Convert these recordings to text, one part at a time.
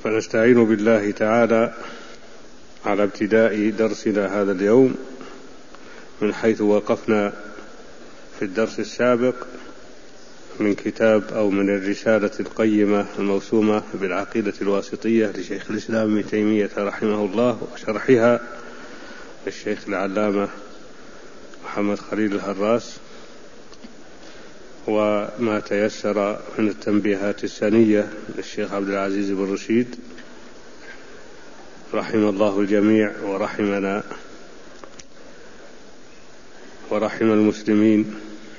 فنستعين بالله تعالى على ابتداء درسنا هذا اليوم من حيث وقفنا في الدرس السابق من كتاب أو من الرسالة القيمة الموسومة بالعقيدة الواسطية لشيخ الإسلام ابن تيمية رحمه الله، وشرحها للشيخ العلامة محمد خليل الهراس، وما تيسر من التنبيهات السنية للشيخ عبد العزيز بن رشيد رحم الله الجميع ورحمنا ورحم المسلمين.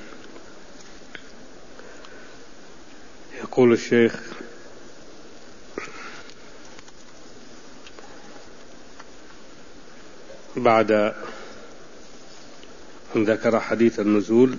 يقول الشيخ: بعد أن ذكر حديث النزول: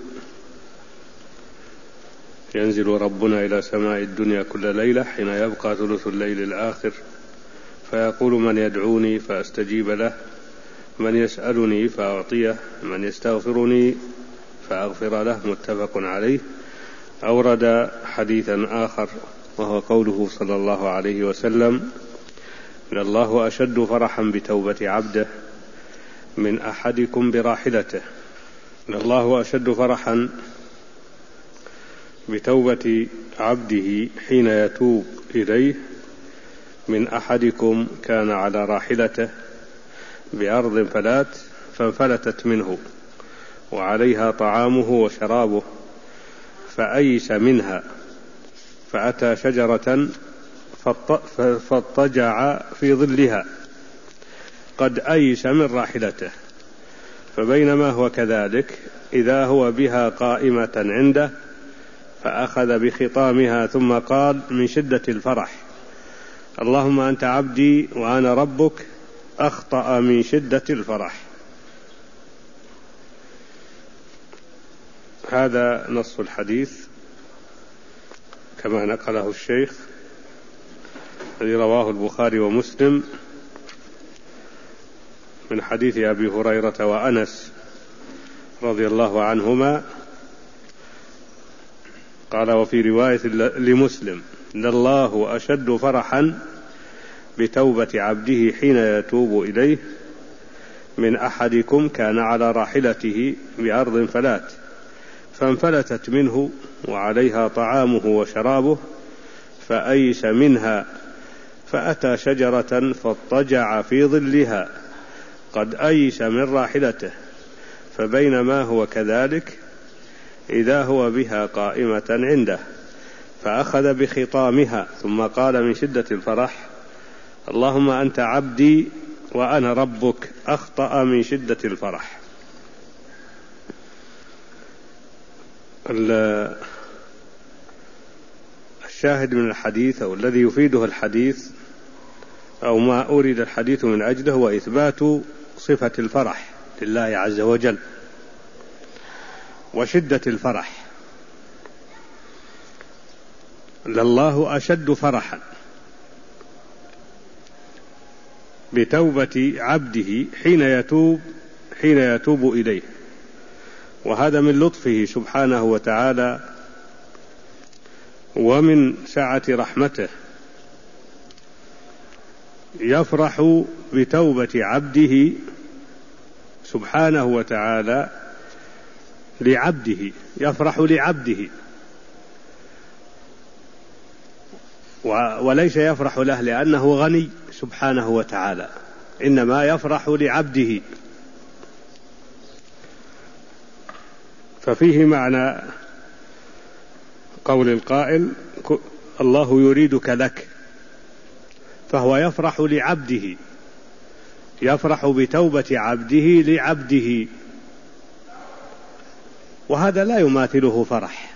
ينزل ربنا إلى سماء الدنيا كل ليلة حين يبقى ثلث الليل الآخر، فيقول: من يدعوني فأستجيب له، من يسألني فأعطيه، من يستغفرني فأغفر له. متفق عليه. أورد حديثا آخر وهو قوله صلى الله عليه وسلم: لله أشد فرحا بتوبة عبده من أحدكم براحلته. لله أشد فرحا بتوبة عبده حين يتوب إليه من أحدكم كان على راحلته بأرض فلات فانفلتت منه وعليها طعامه وشرابه، فأيس منها فأتى شجرة فاضطجع في ظلها قد أيس من راحلته، فبينما هو كذلك إذا هو بها قائمة عنده فأخذ بخطامها ثم قال من شدة الفرح: اللهم أنت عبدي وأنا ربك، أخطأ من شدة الفرح. هذا نص الحديث كما نقله الشيخ، الذي رواه البخاري ومسلم من حديث أبي هريرة وأنس رضي الله عنهما. قال: وفي رواية لمسلم: لله أشد فرحا بتوبة عبده حين يتوب إليه من أحدكم كان على راحلته بأرض فلات فانفلتت منه وعليها طعامه وشرابه، فأيس منها فأتى شجرة فاضطجع في ظلها قد أيس من راحلته، فبينما هو كذلك إذا هو بها قائمة عنده فأخذ بخطامها ثم قال من شدة الفرح: اللهم أنت عبدي وأنا ربك، أخطأ من شدة الفرح. الشاهد من الحديث أو الذي يفيده الحديث أو ما أريد الحديث من أجله هو إثبات صفة الفرح لله عز وجل وشدة الفرح. لله أشد فرحا بتوبة عبده حين يتوب إليه، وهذا من لطفه سبحانه وتعالى ومن سعة رحمته، يفرح بتوبة عبده سبحانه وتعالى لعبده، يفرح لعبده وليس يفرح له لأنه غني سبحانه وتعالى، إنما يفرح لعبده. ففيه معنى قول القائل: الله يريدك لك، فهو يفرح لعبده، يفرح بتوبة عبده لعبده، وهذا لا يماثله فرح،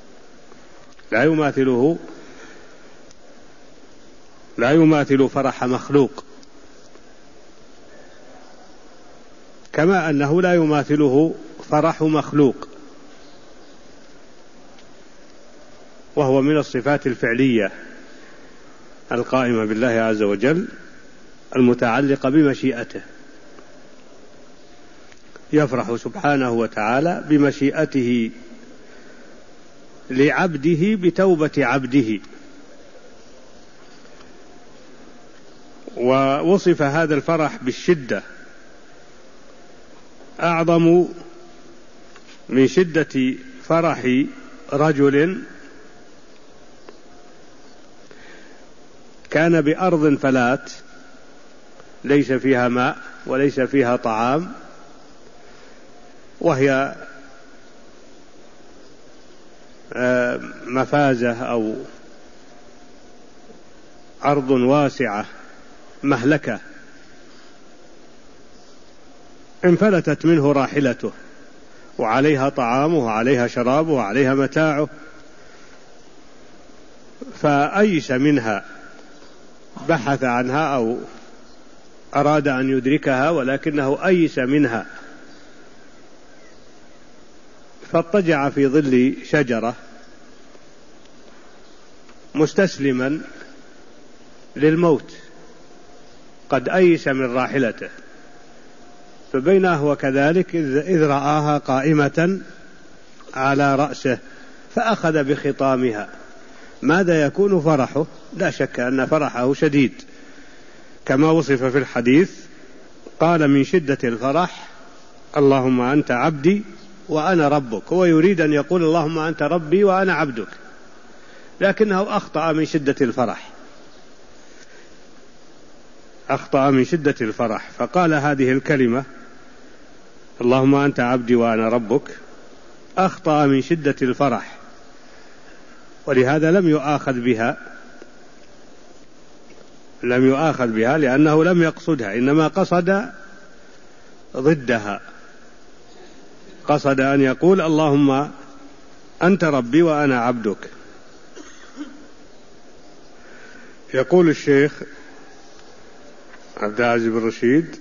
لا يماثل فرح مخلوق، كما أنه لا يماثله فرح مخلوق، وهو من الصفات الفعلية القائمة بالله عز وجل المتعلقة بمشيئته. يفرح سبحانه وتعالى بمشيئته لعبده بتوبة عبده، ووصف هذا الفرح بالشدة، أعظم من شدة فرح رجل كان بأرض فلات ليس فيها ماء وليس فيها طعام، وهي مفازة أو أرض واسعة مهلكة، انفلتت منه راحلته وعليها طعامه وعليها شرابه وعليها متاعه، فأيس منها، بحث عنها أو أراد أن يدركها ولكنه أيس منها، فاضطجع في ظل شجرة مستسلما للموت، قد أيس من راحلته. فبينما هو كذلك إذ رآها قائمة على رأسه فأخذ بخطامها. ماذا يكون فرحه؟ لا شك أن فرحه شديد كما وصف في الحديث، قال من شدة الفرح اللهم أنت عبدي وأنا ربك. هو يريد أن يقول اللهم أنت ربي وأنا عبدك، لكنه أخطأ من شدة الفرح، أخطأ من شدة الفرح فقال هذه الكلمة اللهم أنت عبدي وأنا ربك، أخطأ من شدة الفرح، ولهذا لم يؤاخذ بها لأنه لم يقصدها، إنما قصد ضدها، قصد أن يقول اللهم أنت ربي وأنا عبدك. يقول الشيخ عبد العزيز بن رشيد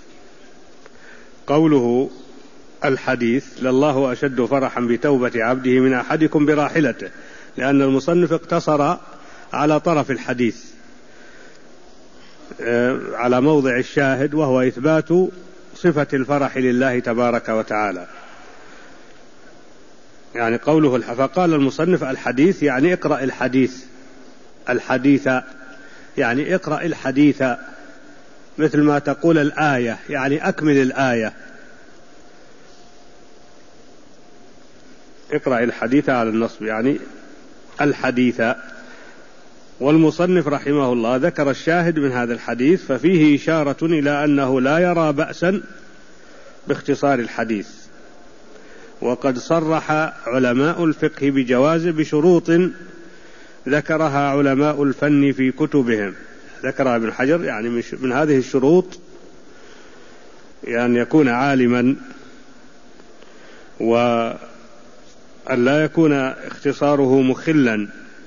قوله الحديث لله أشد فرحا بتوبة عبده من أحدكم براحلته، لأن المصنف اقتصر على طرف الحديث على موضع الشاهد، وهو إثبات صفة الفرح لله تبارك وتعالى. يعني قوله فقال المصنف الحديث يعني اقرأ الحديث يعني اقرأ الحديث، مثل ما تقول الآية يعني أكمل الآية، اقرأ الحديث على النصب يعني الحديث. والمصنف رحمه الله ذكر الشاهد من هذا الحديث، ففيه إشارة إلى أنه لا يرى بأسا باختصار الحديث، وقد صرح علماء الفقه بجواز بشروط ذكرها علماء الفن في كتبهم، ذكرها ابن حجر، يعني من هذه الشروط يعني يكون عالما، وأن لا يكون اختصاره مخلا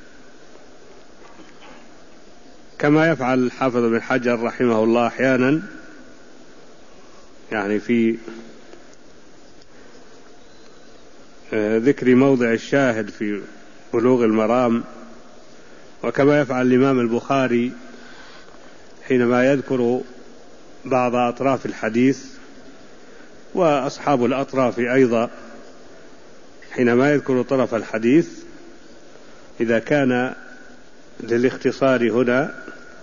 كما يفعل الحافظ ابن حجر رحمه الله أحيانا، يعني في ذكر موضع الشاهد في بلوغ المرام، وكما يفعل الإمام البخاري حينما يذكر بعض أطراف الحديث، وأصحاب الأطراف أيضا حينما يذكر طرف الحديث إذا كان للاختصار هنا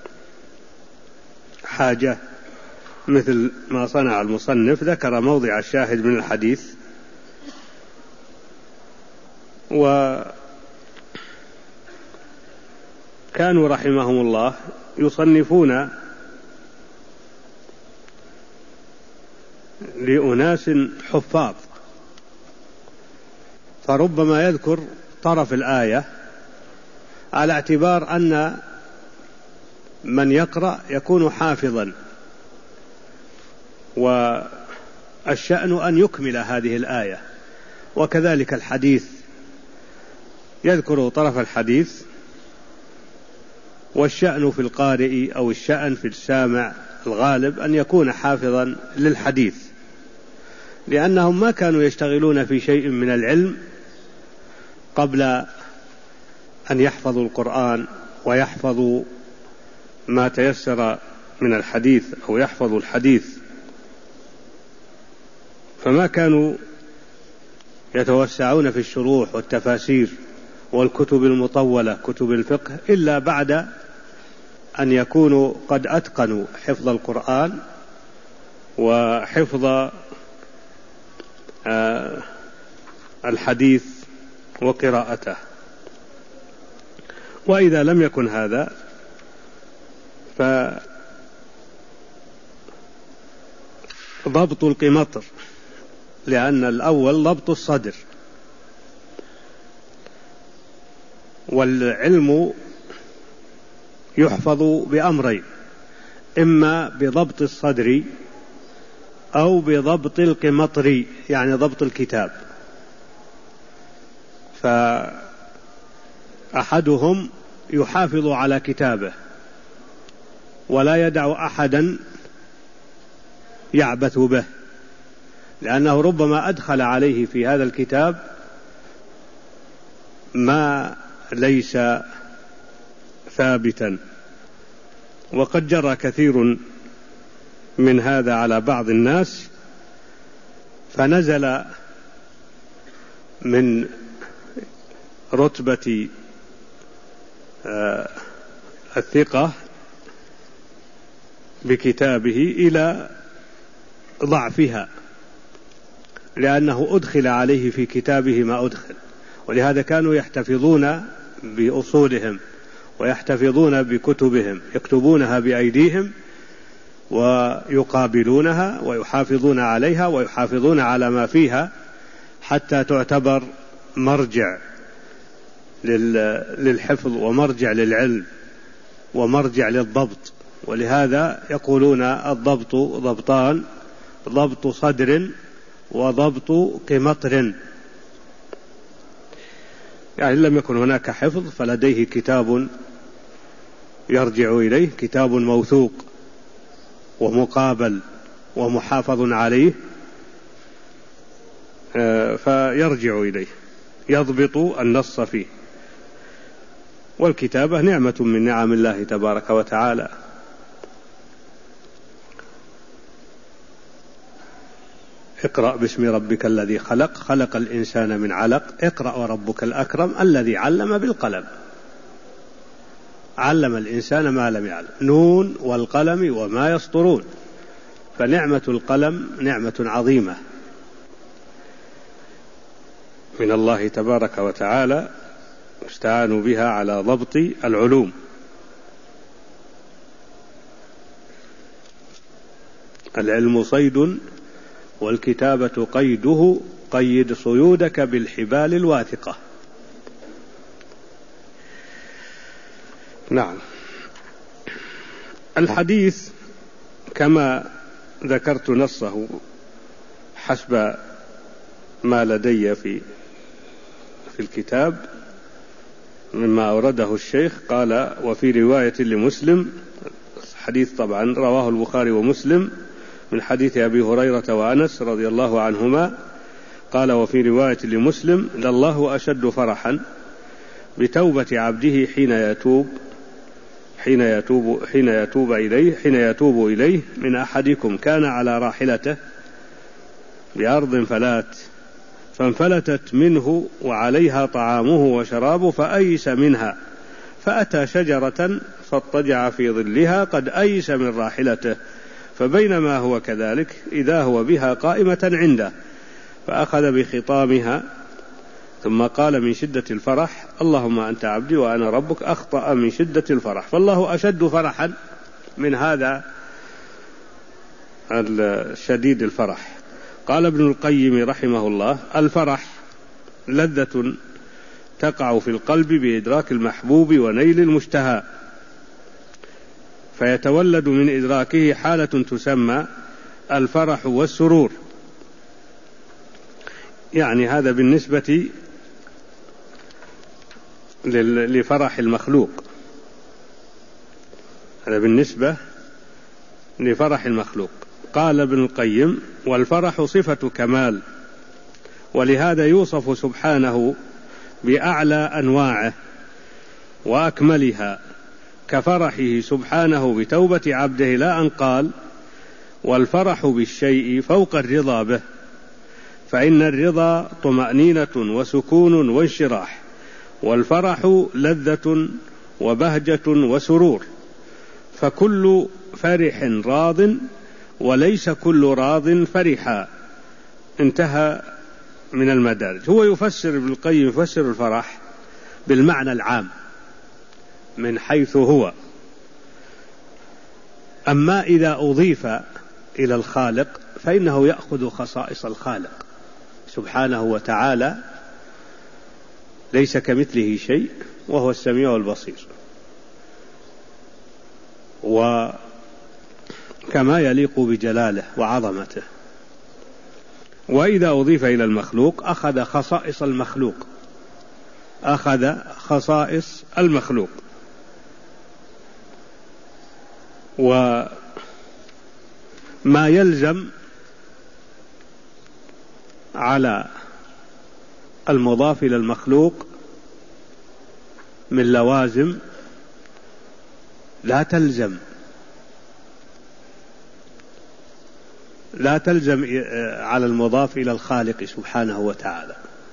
حاجة مثل ما صنع المصنف، ذكر موضع الشاهد من الحديث. وكانوا رحمهم الله يصنفون لأناس حفاظ، فربما يذكر طرف الآية على اعتبار أن من يقرأ يكون حافظا، والشأن أن يكمل هذه الآية. وكذلك الحديث يذكر طرف الحديث، والشأن في القارئ أو الشأن في السامع الغالب أن يكون حافظا للحديث، لأنهم ما كانوا يشتغلون في شيء من العلم قبل أن يحفظوا القرآن ويحفظوا ما تيسر من الحديث أو يحفظوا الحديث، فما كانوا يتوسعون في الشروح والتفاسير والكتب المطولة كتب الفقه إلا بعد أن يكونوا قد أتقنوا حفظ القرآن وحفظ الحديث وقراءته. وإذا لم يكن هذا فضبط القمطر، لأن الأول ضبط الصدر، والعلم يحفظ بأمرين: إما بضبط الصدر أو بضبط القمطر، يعني ضبط الكتاب. فأحدهم يحافظ على كتابه ولا يدع أحدا يعبث به، لأنه ربما أدخل عليه في هذا الكتاب ما ليس ثابتا. وقد جرى كثير من هذا على بعض الناس، فنزل من رتبة الثقة بكتابه إلى ضعفها، لأنه أدخل عليه في كتابه ما أدخل. ولهذا كانوا يحتفظون بأصولهم ويحتفظون بكتبهم، يكتبونها بأيديهم ويقابلونها ويحافظون عليها ويحافظون على ما فيها، حتى تعتبر مرجع للحفظ ومرجع للعلم ومرجع للضبط. ولهذا يقولون الضبط ضبطان: ضبط صدر وضبط قمطر. يعني لم يكن هناك حفظ فلديه كتاب يرجع إليه، كتاب موثوق ومقابل ومحافظ عليه، فيرجع إليه يضبط النص فيه. والكتابة نعمة من نعم الله تبارك وتعالى. اقرأ باسم ربك الذي خلق، خلق الإنسان من علق، اقرأ وربك الأكرم الذي علم بالقلم، علم الإنسان ما لم يعلم. نون والقلم وما يسطرون. فنعمة القلم نعمة عظيمة من الله تبارك وتعالى، استعانوا بها على ضبط العلوم. العلم صيد والكتابة قيده، قيد صيودك بالحبال الواثقة. نعم. الحديث كما ذكرت نصه حسب ما لدي في الكتاب مما أورده الشيخ. قال: وفي رواية لمسلم، حديث طبعا رواه البخاري ومسلم من حديث أبي هريرة وأنس رضي الله عنهما، قال: وفي رواية لمسلم: لله أشد فرحا بتوبة عبده حين يتوب إليه من أحدكم كان على راحلته بأرض فلات فانفلتت منه وعليها طعامه وشرابه فأيس منها، فأتى شجرة فاضطجع في ظلها قد أيس من راحلته، فبينما هو كذلك إذا هو بها قائمة عنده، فأخذ بخطامها ثم قال من شدة الفرح: اللهم أنت عبدي وأنا ربك، أخطأ من شدة الفرح. فالله أشد فرحا من هذا الشديد الفرح. قال ابن القيم رحمه الله: الفرح لذة تقع في القلب بإدراك المحبوب ونيل المشتهى، فيتولد من إدراكه حالة تسمى الفرح والسرور. يعني هذا بالنسبة لفرح المخلوق، هذا بالنسبة لفرح المخلوق. قال ابن القيم: والفرح صفة كمال، ولهذا يوصف سبحانه بأعلى أنواعه وأكملها، كفرحه سبحانه بتوبة عبده، لا أن قال: والفرح بالشيء فوق الرضا به، فإن الرضا طمأنينة وسكون وانشراح، والفرح لذة وبهجة وسرور. فكل فرح راض وليس كل راض فرحا. انتهى من المدارج. هو يفسر ابن القيم يفسر الفرح بالمعنى العام من حيث هو. أما إذا أضيف إلى الخالق فإنه يأخذ خصائص الخالق سبحانه وتعالى، ليس كمثله شيء وهو السميع البصير، وكما يليق بجلاله وعظمته. وإذا أضيف إلى المخلوق أخذ خصائص المخلوق، أخذ خصائص المخلوق. وما يلزم على المضاف إلى المخلوق من لوازم لا تلزم على المضاف إلى الخالق سبحانه وتعالى.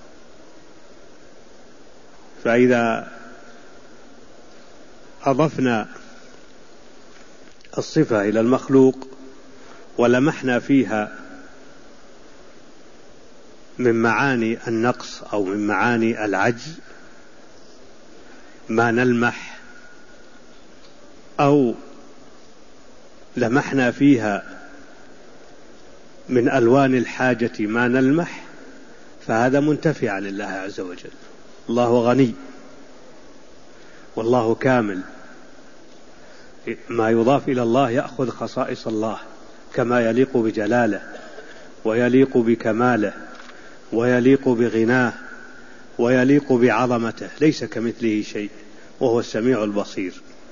فإذا أضفنا الصفة إلى المخلوق ولمحنا فيها من معاني النقص أو من معاني العجز ما نلمح، أو لمحنا فيها من ألوان الحاجة ما نلمح، فهذا منتفع عن الله عز وجل. الله غني والله كامل. ما يضاف إلى الله يأخذ خصائص الله كما يليق بجلاله ويليق بكماله ويليق بغناه ويليق بعظمته، ليس كمثله شيء وهو السميع البصير.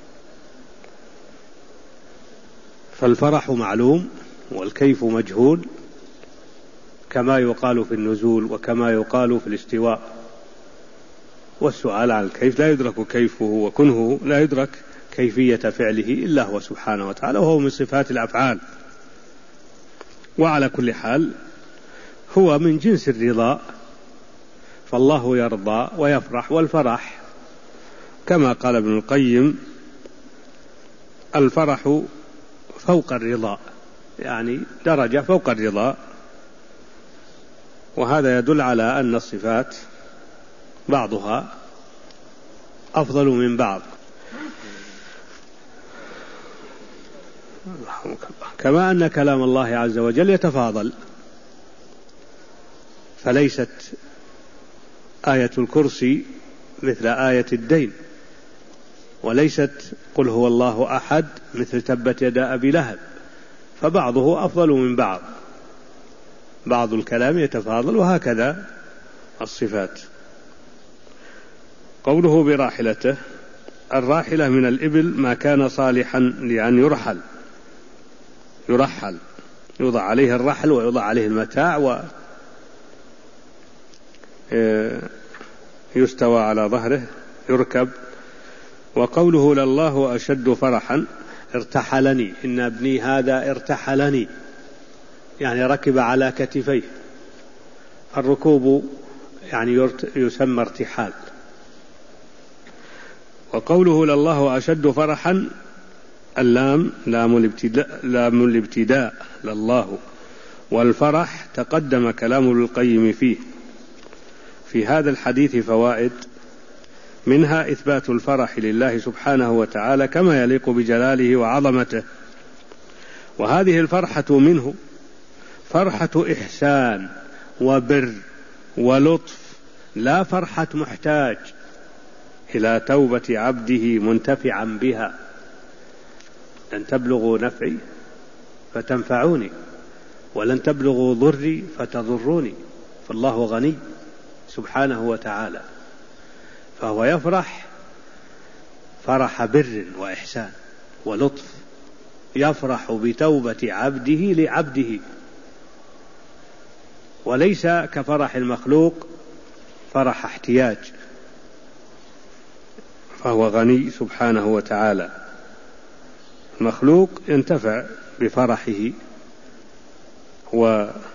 فالفرح معلوم والكيف مجهول، كما يقال في النزول وكما يقال في الاستواء. والسؤال عن الكيف لا يدرك كيفه، وكنه لا يدرك كيفية فعله إلا هو سبحانه وتعالى، وهو من صفات الأفعال. وعلى كل حال هو من جنس الرضا، فالله يرضى ويفرح. والفرح كما قال ابن القيم الفرح فوق الرضا، يعني درجة فوق الرضا. وهذا يدل على أن الصفات بعضها أفضل من بعض. كما أن كلام الله عز وجل يتفاضل، فليست آية الكرسي مثل آية الدين، وليست قل هو الله أحد مثل تبت يدا أبي لهب، فبعضه أفضل من بعض، بعض الكلام يتفاضل، وهكذا الصفات. قوله براحلته، الراحلة من الإبل ما كان صالحا لأن يرحل، يوضع عليه الرحل ويوضع عليه المتاع ويستوى على ظهره يركب. وقوله لله أشد فرحا ارتحلني، إن ابني هذا ارتحلني، يعني ركب على كتفيه. الركوب يعني يسمى ارتحال. وقوله لله أشد فرحا، اللام لام الابتداء لله، والفرح تقدم كلام ابن القيم فيه. في هذا الحديث فوائد، منها إثبات الفرح لله سبحانه وتعالى كما يليق بجلاله وعظمته. وهذه الفرحة منه فرحة إحسان وبر ولطف، لا فرحة محتاج إلى توبة عبده منتفعا بها. لن تبلغوا نفعي فتنفعوني ولن تبلغوا ضري فتضروني، فالله غني سبحانه وتعالى، فهو يفرح فرح بر وإحسان ولطف، يفرح بتوبة عبده لعبده، وليس كفرح المخلوق فرح احتياج، فهو غني سبحانه وتعالى. المخلوق ينتفع بفرحه ويرفع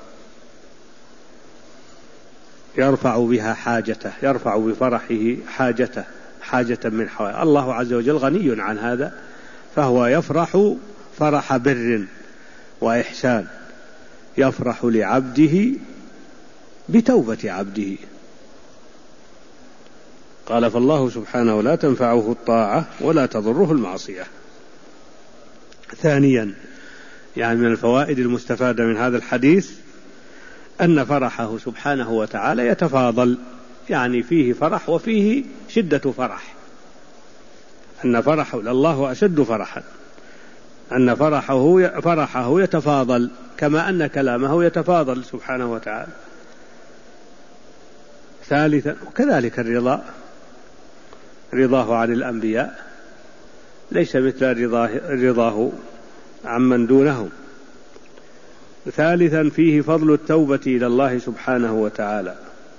بها حاجته، يرفع بفرحه حاجة من حوائج. الله عز وجل غني عن هذا، فهو يفرح فرح بر وإحسان، يفرح لعبده بتوبة عبده. قال: فالله سبحانه لا تنفعه الطاعة ولا تضره المعصية. ثانيا، يعني من الفوائد المستفادة من هذا الحديث أن فرحه سبحانه وتعالى يتفاضل، يعني فيه فرح وفيه شدة فرح، أن فرحه لله أشد فرحا، أن فرحه يتفاضل كما أن كلامه يتفاضل سبحانه وتعالى. ثالثا، وكذلك رضاه عن الأنبياء ليس مثل رضاه عمن دونهم. ثالثا، فيه فضل التوبة إلى الله سبحانه وتعالى.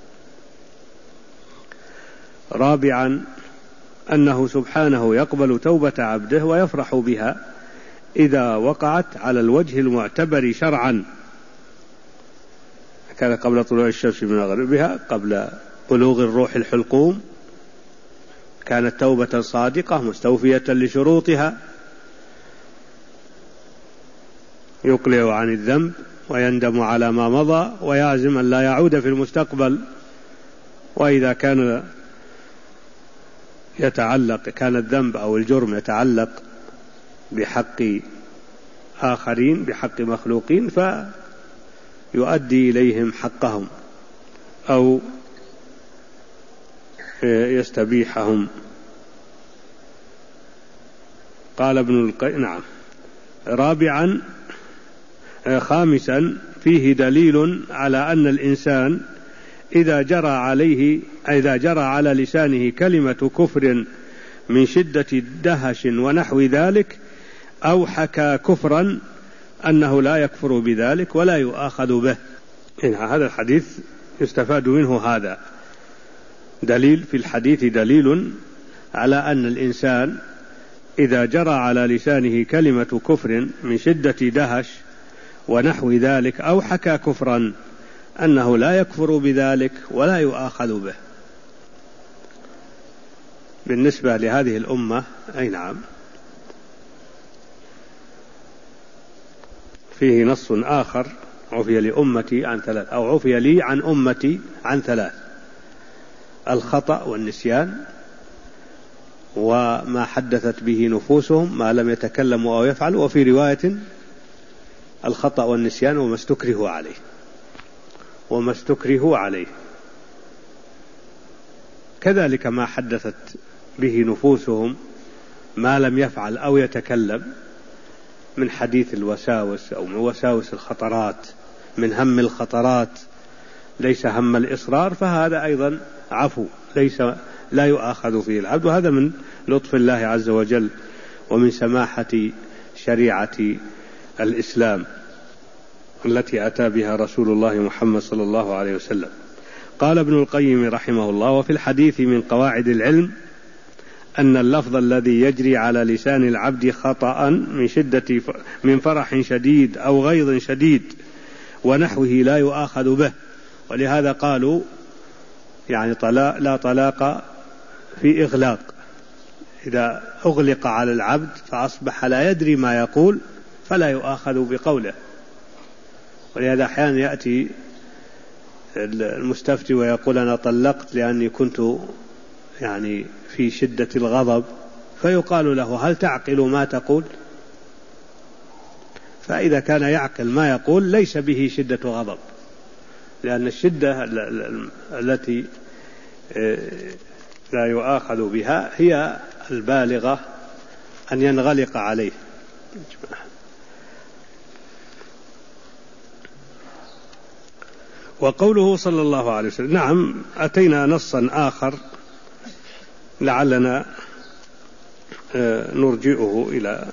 رابعا، أنه سبحانه يقبل توبة عبده ويفرح بها إذا وقعت على الوجه المعتبر شرعا، كان قبل طلوع الشمس من مغربها، قبل بلوغ الروح الحلقوم، كانت توبة صادقة مستوفية لشروطها، يقلع عن الذنب ويندم على ما مضى ويعزم أن لا يعود في المستقبل. وإذا كان الذنب أو الجرم يتعلق بحق آخرين، بحق مخلوقين، فيؤدي إليهم حقهم أو يستبيحهم. قال ابن القيم: نعم. خامسا، فيه دليل على أن الإنسان إذا جرى على لسانه كلمة كفر من شدة دهش ونحو ذلك أو حكى كفرا أنه لا يكفر بذلك ولا يؤاخذ به. هذا الحديث يستفاد منه هذا دليل، في الحديث دليل على أن الإنسان إذا جرى على لسانه كلمة كفر من شدة دهش ونحو ذلك أو حكى كفرا أنه لا يكفر بذلك ولا يؤاخذ به. بالنسبة لهذه الأمة، أي نعم، فيه نص آخر: عفي لأمتي عن ثلاث، أو عفي لي عن أمتي عن ثلاث: الخطأ والنسيان، وما حدثت به نفوسهم ما لم يتكلموا أو يفعلوا، وفي رواية الخطأ والنسيان وما استكرهوا عليه. كذلك ما حدثت به نفوسهم ما لم يفعل أو يتكلم من حديث الوساوس أو من وساوس الخطرات، من هم الخطرات، ليس هم الإصرار، فهذا أيضا عفو لا يؤاخذ فيه العبد. وهذا من لطف الله عز وجل ومن سماحة شريعة الإسلام التي أتى بها رسول الله محمد صلى الله عليه وسلم. قال ابن القيم رحمه الله: وفي الحديث من قواعد العلم أن اللفظ الذي يجري على لسان العبد خطأ من فرح شديد أو غيظ شديد ونحوه لا يؤاخذ به. ولهذا قالوا يعني لا طلاق في إغلاق، إذا أغلق على العبد فأصبح لا يدري ما يقول فلا يؤاخذ بقوله. ولهذا أحيانا يأتي المستفتي ويقول: أنا طلقت لأني كنت يعني في شدة الغضب، فيقال له: هل تعقل ما تقول؟ فإذا كان يعقل ما يقول ليس به شدة غضب، لأن الشدة التي لا يؤاخذ بها هي البالغة أن ينغلق عليه. وقوله صلى الله عليه وسلم، نعم، أتينا نصا آخر لعلنا نرجئه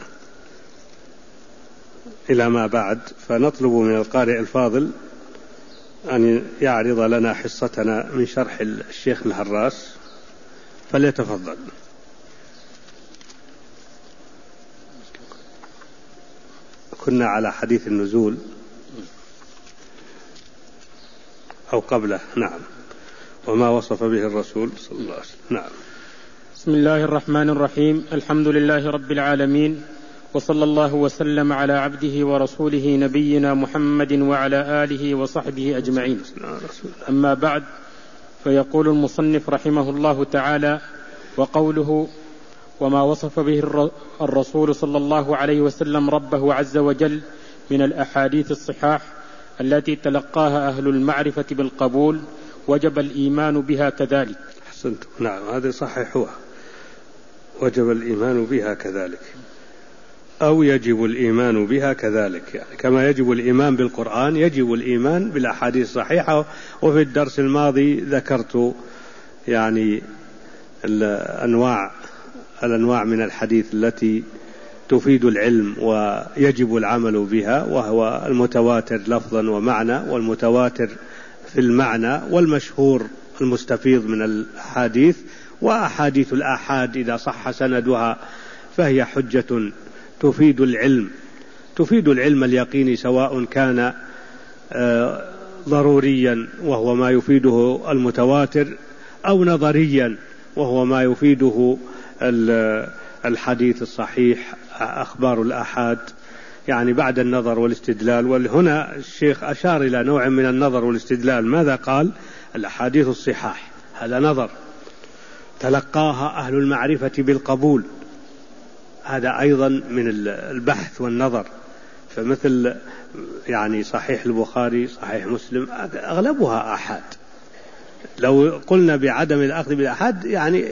إلى ما بعد، فنطلب من القارئ الفاضل أن يعرض لنا حصتنا من شرح الشيخ الهراس، فليتفضل. كنا على حديث النزول أو قبله. نعم. وما وصف به الرسول صلى الله عليه وسلم. نعم. بسم الله الرحمن الرحيم. الحمد لله رب العالمين، وصلى الله وسلم على عبده ورسوله نبينا محمد وعلى آله وصحبه أجمعين. أما بعد، فيقول المصنف رحمه الله تعالى: وقوله وما وصف به الرسول صلى الله عليه وسلم ربه عز وجل من الأحاديث الصحاح التي تلقاها أهل المعرفة بالقبول وجب الإيمان بها كذلك. أحسنت، نعم، هذا صحيح، وجب الإيمان بها كذلك، أو يجب الإيمان بها كذلك، يعني كما يجب الإيمان بالقرآن يجب الإيمان بالأحاديث الصحيحة. وفي الدرس الماضي ذكرت يعني الأنواع من الحديث التي تفيد العلم ويجب العمل بها، وهو المتواتر لفظا ومعنى، والمتواتر في المعنى، والمشهور المستفيض من الأحاديث، وأحاديث الآحاد إذا صح سندها فهي حجة تفيد العلم اليقيني، سواء كان ضروريا وهو ما يفيده المتواتر، أو نظريا وهو ما يفيده الحديث الصحيح، أخبار الآحاد، يعني بعد النظر والاستدلال. وهنا الشيخ أشار إلى نوع من النظر والاستدلال. ماذا قال؟ الأحاديث الصحاح هذا نظر تلقاها أهل المعرفة بالقبول، هذا أيضا من البحث والنظر. فمثل يعني صحيح البخاري، صحيح مسلم، أغلبها آحاد. لو قلنا بعدم الأخذ بالآحاد يعني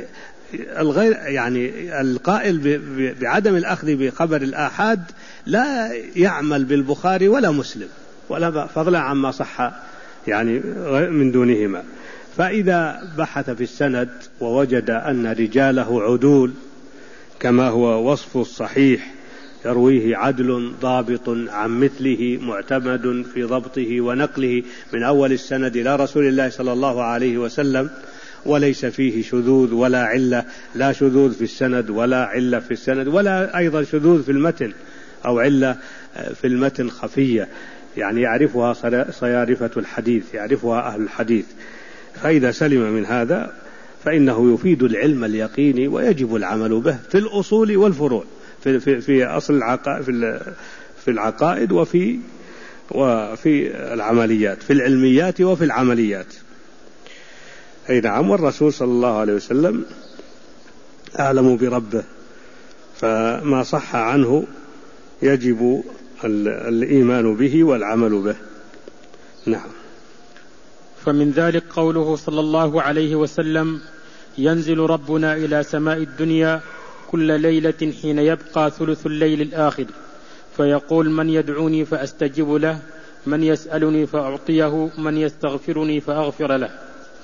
القائل بعدم الأخذ بخبر الآحاد لا يعمل بالبخاري ولا مسلم، ولا فضلا عما صح يعني من دونهما. فإذا بحث في السند ووجد أن رجاله عدول كما هو وصف الصحيح، يرويه عدل ضابط عن مثله معتمد في ضبطه ونقله من أول السند إلى رسول الله صلى الله عليه وسلم، وليس فيه شذوذ ولا علة، لا شذوذ في السند ولا علة في السند، ولا أيضا شذوذ في المتن أو علة في المتن خفية، يعني يعرفها صيارفة الحديث، يعرفها أهل الحديث. فإذا سلم من هذا فإنه يفيد العلم اليقيني ويجب العمل به في الأصول والفروع، في أصل في العقائد وفي العمليات، في العلميات وفي العمليات. أي نعم. والرسول صلى الله عليه وسلم أعلم بربه، فما صح عنه يجب الإيمان به والعمل به. نعم. فمن ذلك قوله صلى الله عليه وسلم: ينزل ربنا إلى سماء الدنيا كل ليلة حين يبقى ثلث الليل الآخر، فيقول: من يدعوني فأستجب له، من يسألني فأعطيه، من يستغفرني فأغفر له.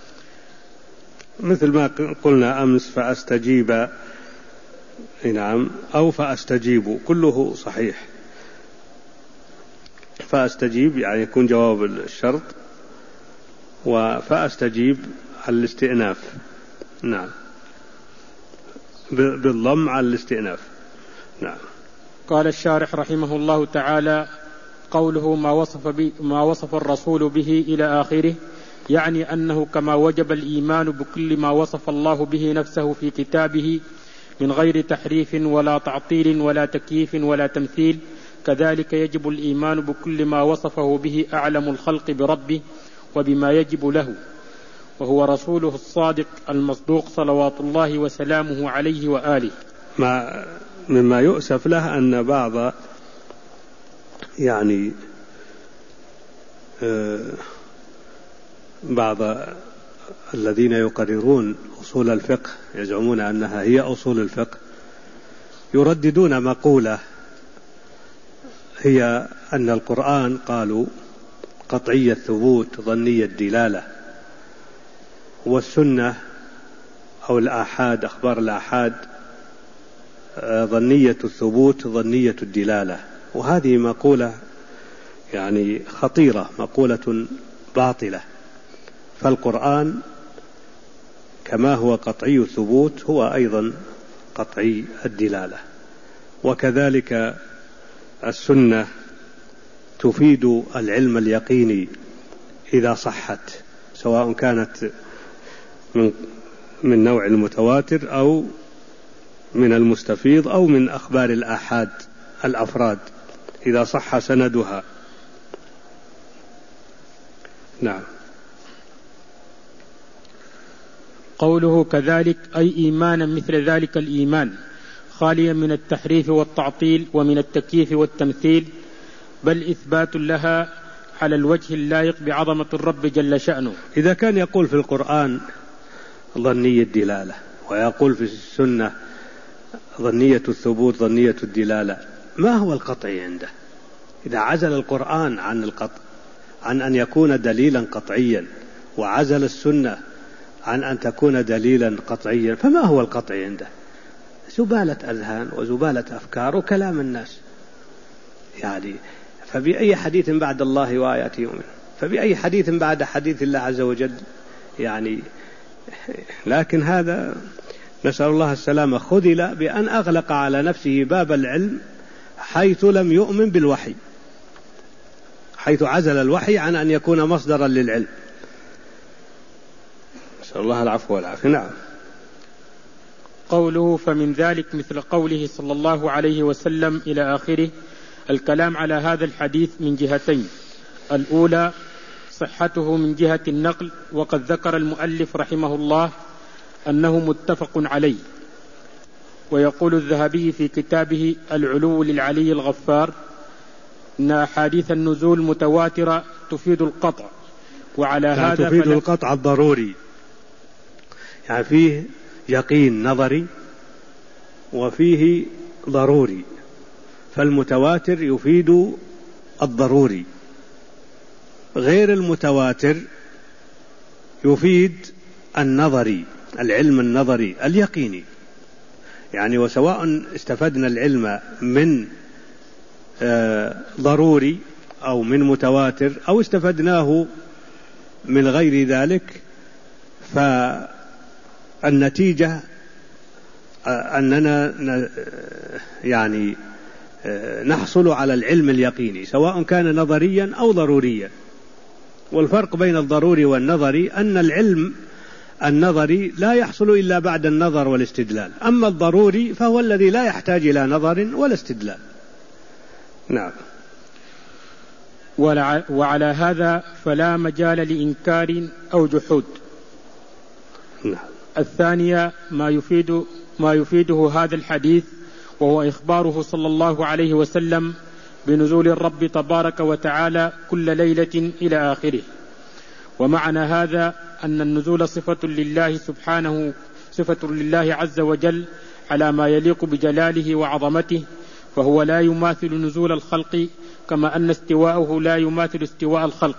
مثل ما قلنا أمس، فأستجيب، نعم، أو فأستجيب، كله صحيح. فأستجيب يعني يكون جواب الشرط، وفأستجيب الاستئناف، نعم، بالضم على الاستئناف. نعم. قال الشارح رحمه الله تعالى: قوله ما وصف الرسول به إلى آخره، يعني أنه كما وجب الإيمان بكل ما وصف الله به نفسه في كتابه من غير تحريف ولا تعطيل ولا تكييف ولا تمثيل، كذلك يجب الإيمان بكل ما وصفه به أعلم الخلق بربه وبما يجب له، وهو رسوله الصادق المصدوق صلوات الله وسلامه عليه وآله. مما يؤسف له أن بعض الذين يقررون أصول الفقه يزعمون أنها هي أصول الفقه، يرددون مقولة هي أن القرآن قالوا قطعي الثبوت ظني الدلالة، والسنة أو الآحاد، أخبار الآحاد، ظنية الثبوت ظنية الدلالة. وهذه مقولة يعني خطيرة، مقولة باطلة. فالقرآن كما هو قطعي الثبوت هو أيضا قطعي الدلالة، وكذلك السنة تفيد العلم اليقيني إذا صحت، سواء كانت من نوع المتواتر أو من المستفيض أو من أخبار الآحاد الأفراد إذا صح سندها. نعم. قوله كذلك أي إيمانا مثل ذلك الإيمان خاليا من التحريف والتعطيل ومن التكييف والتمثيل، بل إثبات لها على الوجه اللائق بعظمة الرب جل شأنه. إذا كان يقول في القرآن ظنية الدلالة ويقول في السنة ظنية الثبوت ظنية الدلالة، ما هو القطعي عنده؟ إذا عزل القرآن عن القطع، عن أن يكون دليلا قطعيا، وعزل السنة عن أن تكون دليلا قطعيا، فما هو القطعي عنده؟ زبالة أذهان وزبالة أفكار وكلام الناس. يعني فبأي حديث بعد الله وآياته يؤمن؟ فبأي حديث بعد حديث الله عز وجل؟ يعني لكن هذا نسأل الله السلامة خذل بأن أغلق على نفسه باب العلم حيث لم يؤمن بالوحي، حيث عزل الوحي عن أن يكون مصدرا للعلم. نسأل الله العفو والعافية. نعم. قوله فمن ذلك مثل قوله صلى الله عليه وسلم إلى آخره. الكلام على هذا الحديث من جهتين: الأولى صحته من جهة النقل، وقد ذكر المؤلف رحمه الله أنه متفق عليه. ويقول الذهبي في كتابه العلو للعلي الغفار إن أحاديث النزول متواترة تفيد القطع، وعلى هذا تفيد القطع الضروري، يعني فيه يقين نظري وفيه ضروري، فالمتواتر يفيد الضروري، غير المتواتر يفيد النظري، العلم النظري اليقيني. يعني وسواء استفدنا العلم من ضروري أو من متواتر أو استفدناه من غير ذلك، فالنتيجة أننا يعني نحصل على العلم اليقيني سواء كان نظريا أو ضروريا. والفرق بين الضروري والنظري أن العلم النظري لا يحصل إلا بعد النظر والاستدلال، أما الضروري فهو الذي لا يحتاج إلى نظر ولا استدلال. نعم. وعلى هذا فلا مجال لإنكار أو جحود. نعم. الثانية ما يفيده هذا الحديث، وهو إخباره صلى الله عليه وسلم بنزول الرب تبارك وتعالى كل ليلة إلى آخره. ومعنى هذا أن النزول صفة لله سبحانه، صفة لله عز وجل على ما يليق بجلاله وعظمته، فهو لا يماثل نزول الخلق كما أن استواءه لا يماثل استواء الخلق.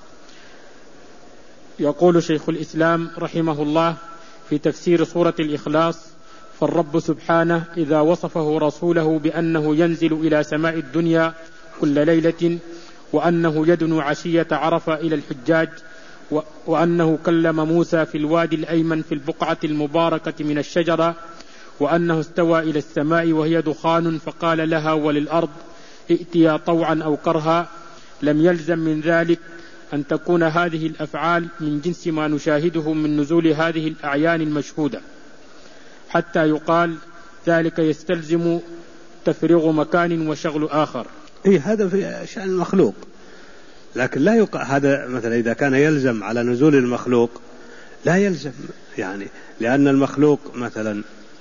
يقول شيخ الإسلام رحمه الله في تفسير سورة الإخلاص: فالرب سبحانه إذا وصفه رسوله بأنه ينزل إلى سماء الدنيا كل ليلة، وأنه يدنو عشية عرفة إلى الحجاج، وأنه كلم موسى في الوادي الأيمن في البقعة المباركة من الشجرة، وأنه استوى إلى السماء وهي دخان فقال لها وللأرض ائتيا طوعا أو كرها، لم يلزم من ذلك أن تكون هذه الأفعال من جنس ما نشاهده من نزول هذه الأعيان المشهودة، حتى يقال ذلك يستلزم تفريغ مكان وشغل آخر. هذا في شأن المخلوق، لكن لا هذا مثلا إذا كان يلزم على نزول المخلوق لا يلزم، يعني لأن المخلوق مثلا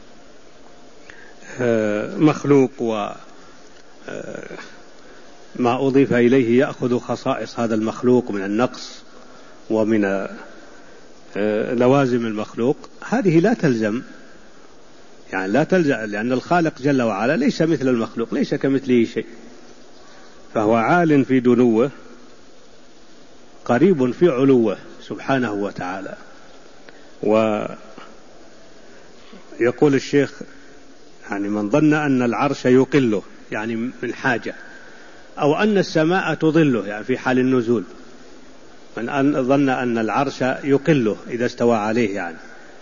مخلوق وما أضيف إليه يأخذ خصائص هذا المخلوق من النقص ومن لوازم المخلوق، هذه لا تلزم، يعني لا تلزم، لأن الخالق جل وعلا ليس مثل المخلوق، ليس كمثله شيء، فهو عال في دنوه قريب في علوه سبحانه وتعالى. ويقول الشيخ يعني من ظن أن العرش يقله يعني من حاجة، أو أن السماء تظله يعني في حال النزول، من ظن أن العرش يقله إذا استوى عليه يعني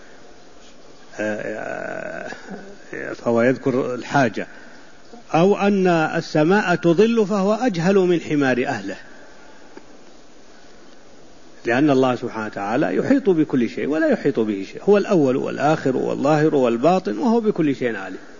فهو يذكر الحاجة، أو أن السماء تظل فهو أجهل من حمار أهله، لأن الله سبحانه وتعالى يحيط بكل شيء ولا يحيط به شيء، هو الأول والآخر والظاهر والباطن وهو بكل شيء عالم.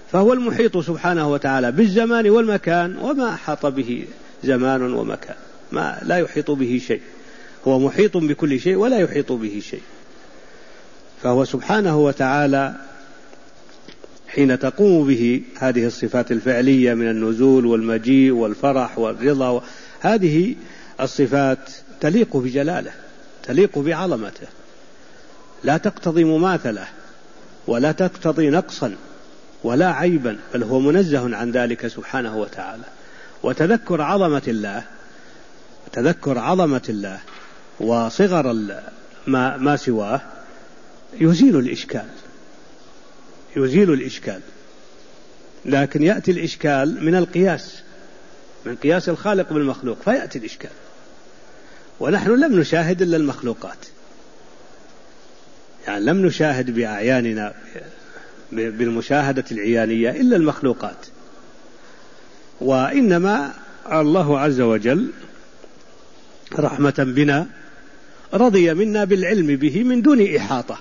فهو المحيط سبحانه وتعالى بالزمان والمكان وما أحاط به زمان ومكان، لا يحيط به شيء، هو محيط بكل شيء ولا يحيط به شيء. فهو سبحانه وتعالى حين تقوم به هذه الصفات الفعلية من النزول والمجيء والفرح والرضا، هذه الصفات تليق بجلاله، تليق بعظمته، لا تقتضي مماثلة ولا تقتضي نقصا ولا عيبا، بل هو منزه عن ذلك سبحانه وتعالى. وتذكر عظمة الله وصغر ما سواه يزيل الإشكال، لكن يأتي الإشكال من قياس الخالق بالمخلوق، فيأتي الإشكال. ونحن لم نشاهد إلا المخلوقات، يعني لم نشاهد بأعياننا بالمشاهدة العيانية إلا المخلوقات، وإنما الله عز وجل رحمة بنا رضي منا بالعلم به من دون إحاطة،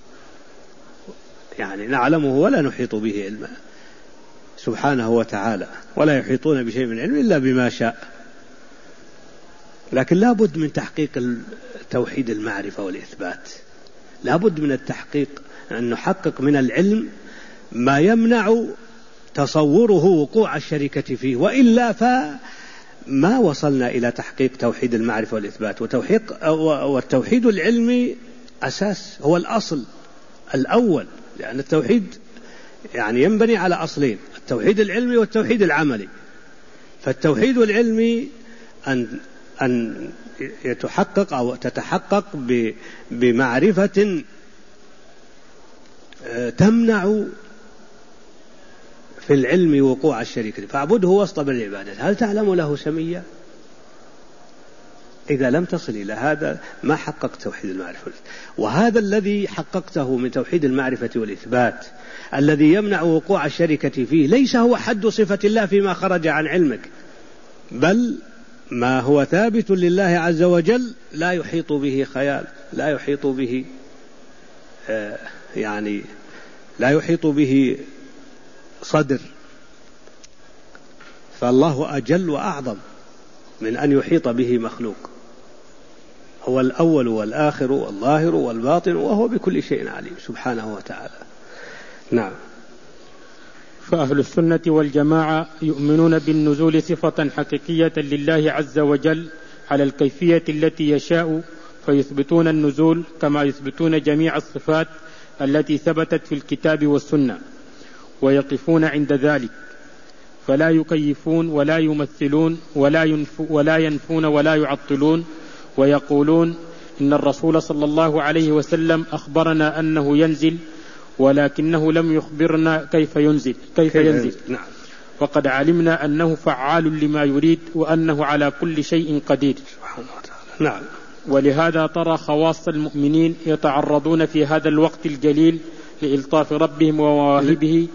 يعني نعلمه ولا نحيط به علما سبحانه وتعالى، ولا يحيطون بشيء من علم إلا بما شاء. لكن لا بد من تحقيق توحيد المعرفة والإثبات، لا بد من التحقيق، أن نحقق من العلم ما يمنع تصوره وقوع الشركة فيه، وإلا فما وصلنا إلى تحقيق توحيد المعرفة والإثبات. والتوحيد العلمي أساس، هو الأصل الأول، لأن التوحيد يعني ينبني على أصلين: التوحيد العلمي والتوحيد العملي. فالتوحيد العلمي أن يتحقق أو تتحقق بمعرفة تمنع في العلم وقوع الشريك، فاعبده واصطبر العبادة. هل تعلم له سميا؟ إذا لم تصل إلى هذا ما حققت توحيد المعرفة. وهذا الذي حققته من توحيد المعرفة والإثبات الذي يمنع وقوع الشركة فيه ليس هو حد صفة الله فيما خرج عن علمك، بل ما هو ثابت لله عز وجل لا يحيط به خيال، لا يحيط به لا يحيط به صدر. فالله أجل وأعظم من أن يحيط به مخلوق، هو الأول والآخر والظاهر والباطن، وهو بكل شيء عليم سبحانه وتعالى. نعم. فأهل السنة والجماعة يؤمنون بالنزول صفة حقيقية لله عز وجل على الكيفية التي يشاء، فيثبتون النزول كما يثبتون جميع الصفات التي ثبتت في الكتاب والسنة، ويقفون عند ذلك، فلا يكيفون ولا يمثلون ولا ينفون ولا يعطلون، ويقولون إن الرسول صلى الله عليه وسلم أخبرنا أنه ينزل، ولكنه لم يخبرنا كيف ينزل. نعم. وقد علمنا أنه فعال لما يريد وأنه على كل شيء قدير سبحانه وتعالى. نعم. ولهذا ترى خواص المؤمنين يتعرضون في هذا الوقت الجليل لإلطاف ربهم ومواهبه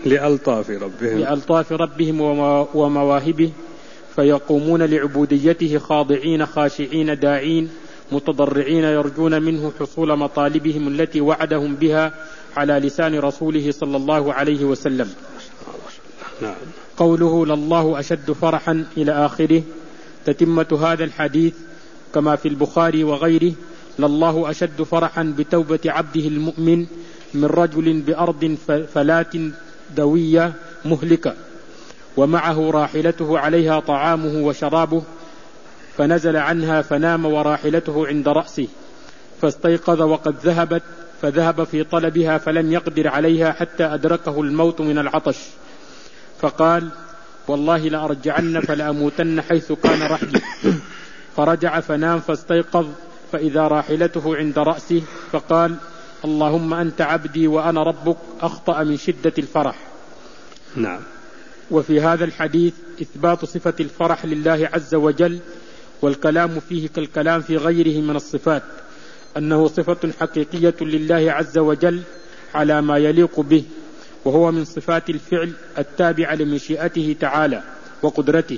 لألطاف ربهم ومواهبه، فيقومون لعبوديته خاضعين خاشعين داعين متضرعين يرجون منه حصول مطالبهم التي وعدهم بها على لسان رسوله صلى الله عليه وسلم. نعم. قوله لله أشد فرحا إلى آخره تتمة هذا الحديث كما في البخاري وغيره: لله أشد فرحا بتوبة عبده المؤمن من رجل بأرض فلات دوية مهلكة ومعه راحلته عليها طعامه وشرابه، فنزل عنها فنام وراحلته عند رأسه، فاستيقظ وقد ذهبت، فذهب في طلبها فلم يقدر عليها حتى أدركه الموت من العطش، فقال والله لأرجعن فلأموتن حيث كان رحلي، فرجع فنام فاستيقظ فإذا راحلته عند رأسه، فقال اللهم أنت عبدي وأنا ربك، أخطأ من شدة الفرح. نعم. وفي هذا الحديث إثبات صفة الفرح لله عز وجل، والكلام فيه كالكلام في غيره من الصفات، أنه صفة حقيقية لله عز وجل على ما يليق به، وهو من صفات الفعل التابعة لمشيئته تعالى وقدرته،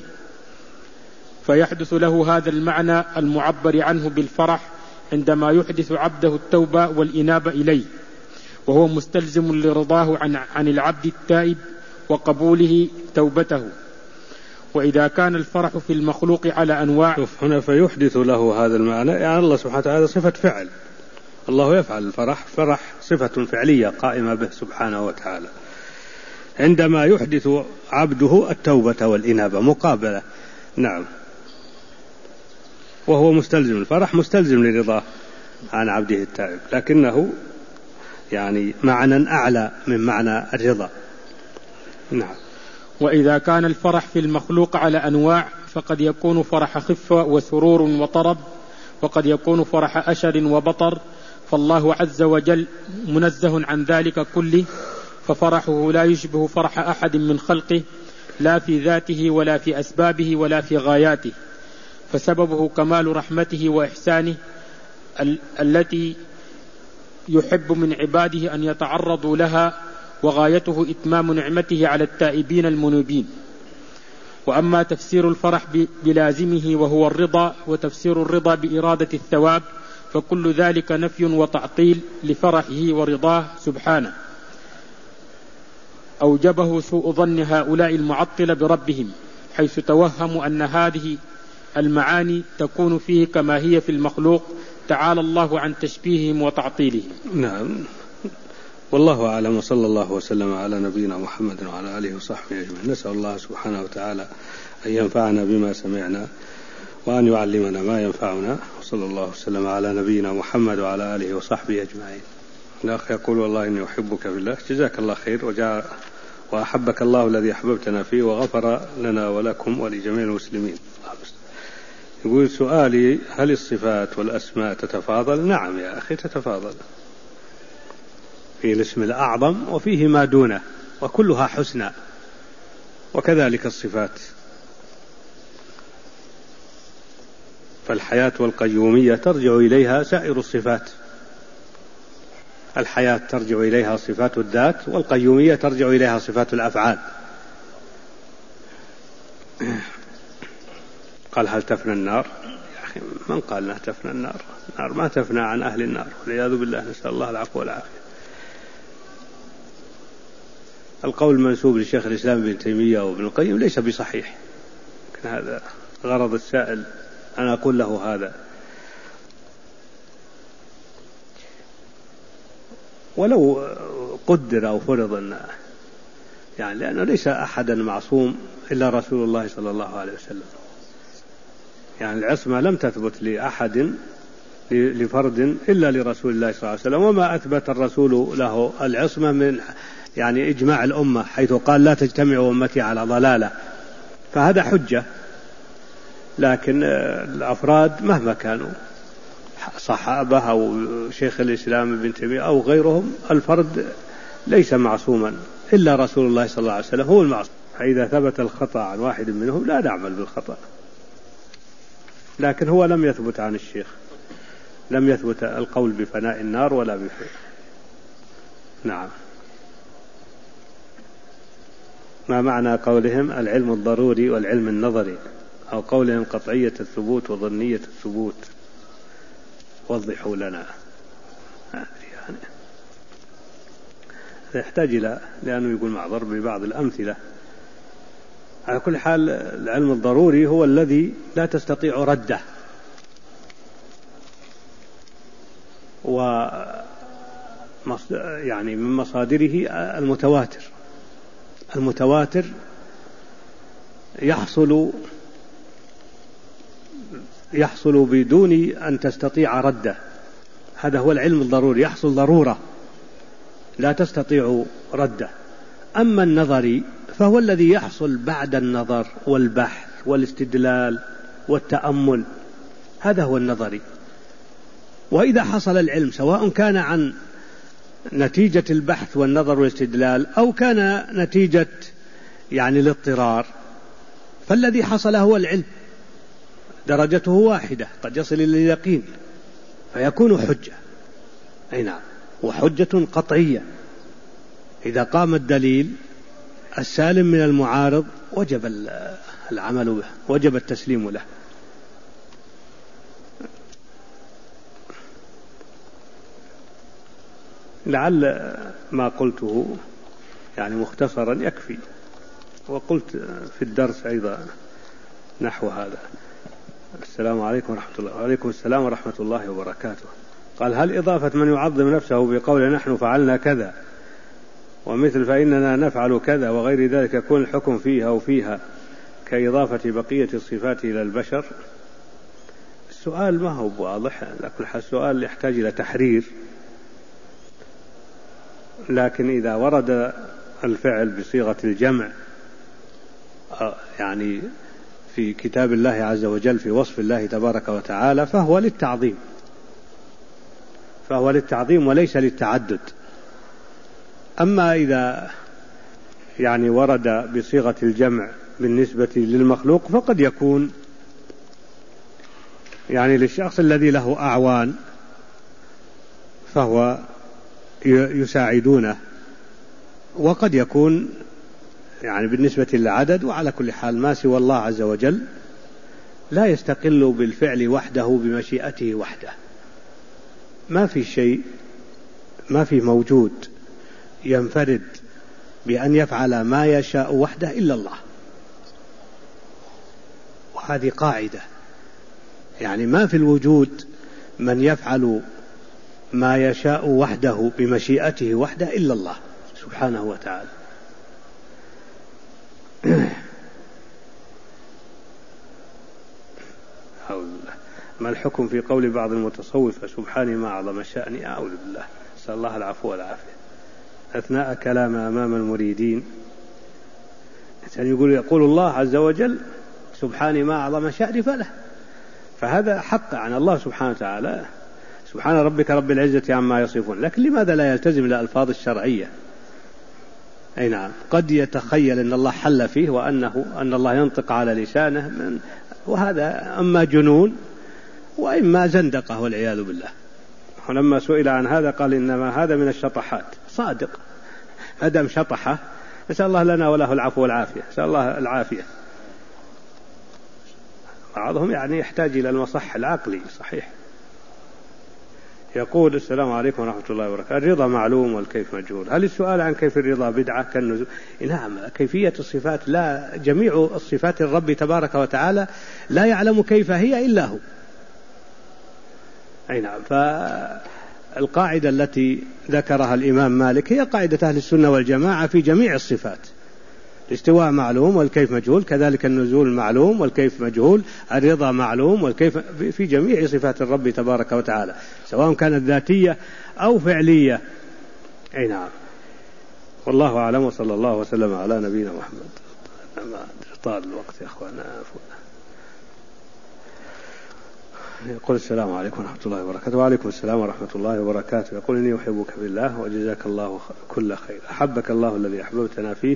فيحدث له هذا المعنى المعبر عنه بالفرح عندما يحدث عبده التوبة والإنابة إليه، وهو مستلزم لرضاه عن العبد التائب وقبوله توبته. وإذا كان الفرح في المخلوق على أنواع. شوف هنا فيحدث له هذا المعنى، يعني الله سبحانه وتعالى صفة فعل، الله يفعل الفرح، فرح صفة فعلية قائمة به سبحانه وتعالى. عندما يحدث عبده التوبة والإنابة مقابلة، نعم، وهو مستلزم الفرح، مستلزم لرضاه عن عبده التائب، لكنه يعني معنى أعلى من معنى الرضا. نعم. وإذا كان الفرح في المخلوق على أنواع فقد يكون فرح خفة وسرور وطرب، وقد يكون فرح أشر وبطر، فالله عز وجل منزه عن ذلك كله، ففرحه لا يشبه فرح أحد من خلقه، لا في ذاته ولا في أسبابه ولا في غاياته، فسببه كمال رحمته وإحسانه التي يحب من عباده أن يتعرضوا لها، وغايته إتمام نعمته على التائبين المنوبين. وأما تفسير الفرح بلازمه وهو الرضا، وتفسير الرضا بإرادة الثواب، فكل ذلك نفي وتعطيل لفرحه ورضاه سبحانه، أوجبه سوء ظن هؤلاء المعطلة بربهم، حيث توهموا أن هذه المعاني تكون فيه كما هي في المخلوق، تعالى الله عن تشبيههم وتعطيلهم. نعم، والله أعلم، وصلى الله وسلم على نبينا محمد وعلى آله وصحبه أجمعين. نسأل الله سبحانه وتعالى أن ينفعنا بما سمعنا وأن يعلمنا ما ينفعنا، وصلى الله وسلم على نبينا محمد وعلى آله وصحبه أجمعين. الأخ يقول: والله إني أحبك في الله. جزاك الله خير، وأحبك الله الذي أحببتنا فيه، وغفر لنا ولكم ولجميع المسلمين. يقول: سؤالي: هل الصفات والأسماء تتفاضل؟ نعم يا أخي تتفاضل، فيه الاسم الأعظم وفيه ما دونه، وكلها حسنى، وكذلك الصفات. فالحياة والقيومية ترجع إليها سائر الصفات، الحياة ترجع إليها صفات الذات، والقيومية ترجع إليها صفات الأفعال. قال: هل تفنى النار؟ يا أخي من قال أنها تفنى النار؟ النار ما تفنى عن أهل النار، والعياذ بالله، نسأل الله العفو والعافية. القول المنسوب لشيخ الإسلام ابن تيمية وابن القيم ليس بصحيح، لكن هذا غرض السائل أنا أقول له هذا. ولو قدر أو فرض أن يعني، لأنه ليس أحدا معصوم إلا رسول الله صلى الله عليه وسلم، يعني العصمة لم تثبت لأحد لفرد إلا لرسول الله صلى الله عليه وسلم، وما أثبت الرسول له العصمة من يعني إجماع الأمة، حيث قال: لا تجتمع أمتي على ضلالة، فهذا حجة. لكن الأفراد مهما كانوا صحابة أو شيخ الإسلام ابن تيمية أو غيرهم، الفرد ليس معصوما إلا رسول الله صلى الله عليه وسلم هو المعصوم. فإذا ثبت الخطأ عن واحد منهم لا نعمل بالخطأ، لكن هو لم يثبت عن الشيخ، لم يثبت القول بفناء النار ولا بفناء. نعم. ما معنى قولهم العلم الضروري والعلم النظري، أو قولهم قطعية الثبوت وظنية الثبوت؟ وضحوا لنا. يعني يحتاج إلى، لأنه يقول مع ضرب ببعض الأمثلة. على كل حال العلم الضروري هو الذي لا تستطيع رده، يعني من مصادره المتواتر يحصل بدون أن تستطيع رده، هذا هو العلم الضروري، يحصل ضرورة لا تستطيع رده. أما النظري فهو الذي يحصل بعد النظر والبحث والاستدلال والتأمل، هذا هو النظري. وإذا حصل العلم سواء كان عن نتيجة البحث والنظر والاستدلال أو كان نتيجة يعني الاضطرار، فالذي حصل هو العلم، درجته واحدة، قد يصل إلى اليقين فيكون حجة. أي نعم، وحجة قطعية. إذا قام الدليل السالم من المعارض وجب العمل به، وجب التسليم له. لعل ما قلته يعني مختصرا يكفي. وقلت في الدرس أيضا نحو هذا. السلام عليكم ورحمة الله. وعليكم السلام ورحمة الله وبركاته. قال: هل إضافة من يعظم نفسه بقول نحن فعلنا كذا ومثل فإننا نفعل كذا وغير ذلك يكون الحكم فيها وفيها كإضافة بقية الصفات إلى البشر؟ السؤال ما هو واضح، لكن السؤال يحتاج إلى تحرير. لكن إذا ورد الفعل بصيغة الجمع يعني في كتاب الله عز وجل في وصف الله تبارك وتعالى فهو للتعظيم وليس للتعدد. أما إذا يعني ورد بصيغة الجمع بالنسبة للمخلوق فقد يكون يعني للشخص الذي له أعوان فهو يساعدونه، وقد يكون يعني بالنسبة للعدد. وعلى كل حال ما سوى الله عز وجل لا يستقل بالفعل وحده بمشيئته وحده. ما في شيء، ما في موجود ينفرد بأن يفعل ما يشاء وحده إلا الله. وهذه قاعدة، يعني ما في الوجود من يفعل ما يشاء وحده بمشيئته وحده إلا الله سبحانه وتعالى. ما الحكم في قول بعض المتصوفة سبحاني ما أعظم شأني؟ أعوذ بالله، نسأل الله العفو والعافية. أثناء كلام أمام المريدين يقول الله عز وجل سبحاني ما أعظم شأني فله، فهذا حق عن الله سبحانه وتعالى. سبحان ربك رب العزة عما يصفون، لكن لماذا لا يلتزم الألفاظ الشرعية؟ أي نعم، قد يتخيل أن الله حل فيه وأن الله ينطق على لسانه، وهذا أما جنون وإما زندقة والعياذ بالله. ولما سئل عن هذا قال إنما هذا من الشطحات. صادق، أدم شطحة، نسأل الله لنا وله العفو والعافية، نسأل الله العافية. بعضهم يعني يحتاج إلى المصح العقلي صحيح. يقول: السلام عليكم ورحمة الله وبركاته. الرضا معلوم والكيف مجهول. هل السؤال عن كيف الرضا بدعة كالنزول؟ نعم، كيفية الصفات لا، جميع الصفات الرب تبارك وتعالى لا يعلم كيف هي إلا هو. أي نعم. فالقاعدة التي ذكرها الإمام مالك هي قاعدة أهل السنة والجماعة في جميع الصفات. الاستواء معلوم والكيف مجهول، كذلك النزول معلوم والكيف مجهول، الرضا معلوم والكيف، في جميع صفات الرب تبارك وتعالى سواء كانت ذاتية أو فعلية. أي نعم. والله أعلم، وصلى الله وسلم على نبينا محمد. طال الوقت يا أخوانا. يقول: السلام عليكم ورحمة الله وبركاته. وعليكم السلام ورحمة الله وبركاته. يقول: إني أحبك في الله وجزاك الله كل خير. أحبك الله الذي أحببتنا فيه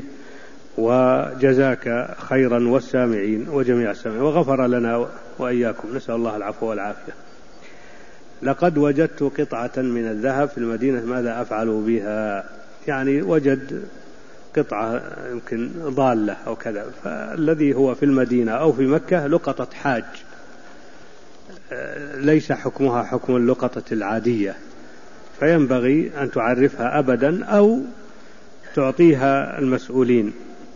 وجزاك خيرا والسامعين وجميع السامعين وغفر لنا وإياكم، نسأل الله العفو والعافية. لقد وجدت قطعة من الذهب في المدينة، ماذا أفعل بها؟ يعني وجد قطعة يمكن ضالة أو كذا، فالذي هو في المدينة أو في مكة لقطة حاج، ليس حكمها حكم اللقطة العادية، فينبغي أن تعرفها أبدا أو تعطيها المسؤولين.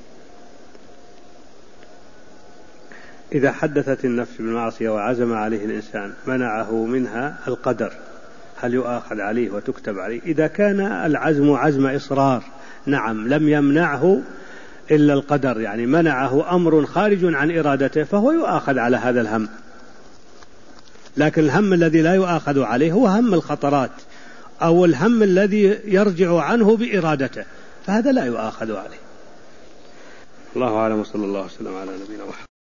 إذا حدثت النفس بالمعصية وعزم عليه الإنسان منعه منها القدر، هل يؤاخذ عليه وتكتب عليه؟ إذا كان العزم عزم إصرار نعم، لم يمنعه إلا القدر، يعني منعه أمر خارج عن إرادته، فهو يؤاخذ على هذا الهم. لكن الهم الذي لا يؤاخذ عليه هو هم الخطرات أو الهم الذي يرجع عنه بإرادته، فهذا لا يؤاخذ عليه. الله أعلم، وصلى الله وسلم على نبينا محمد.